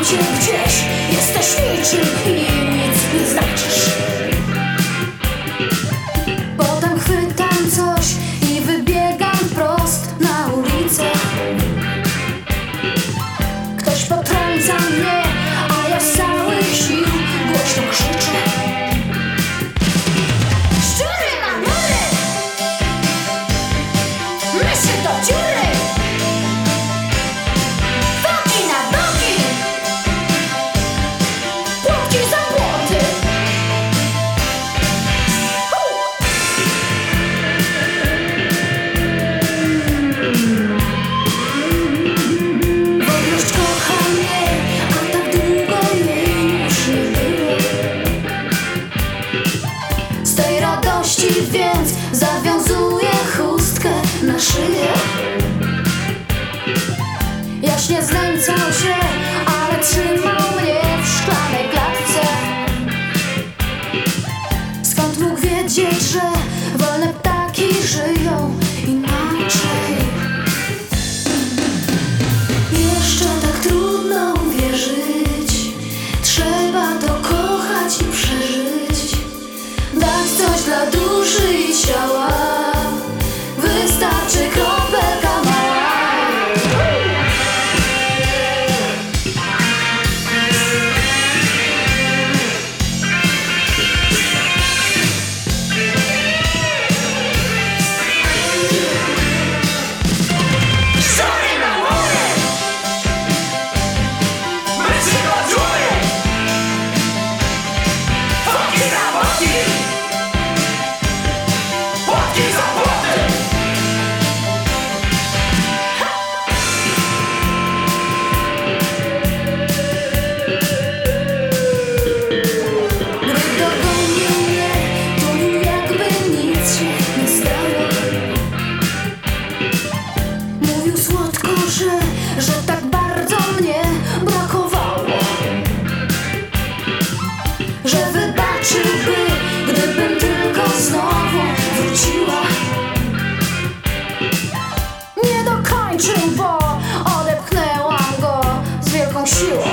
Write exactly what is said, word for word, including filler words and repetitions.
cię gdzieś, jesteś niczym i nic nie znaczysz. Potem chwytam coś i wybiegam wprost na ulicę. Ktoś potrąca mnie, a ja z całych sił głośno krzyczę. Szczury na mury, myszy do dziury, foki na boki, płotki za płoty. Wolność kocha mnie, a tak długo jej już nie było. Z tej radości więc zawiązuję chustkę na szyję. Jaśnie znęcał się, ale trzymał mnie w szklanej klatce. Skąd mógł wiedzieć, że wolne ptaki żyją inaczej? Jeszcze tak trudno uwierzyć, trzeba to kochać i przeżyć. Dać coś dla duszy i ciała, wystarczy kropelka mała. Szczury na mury, myszy do dziury, foki na boki, płotki za płoty. Gdy dogonił mnie, tulił jakby nic się nie stało. Mówił słodko, że, że tak bardzo mnie brakowało, że wybaczyłby, gdybym tylko znowu wróciła. Nie dokończył, bo odepchnęłam go z wielką siłą.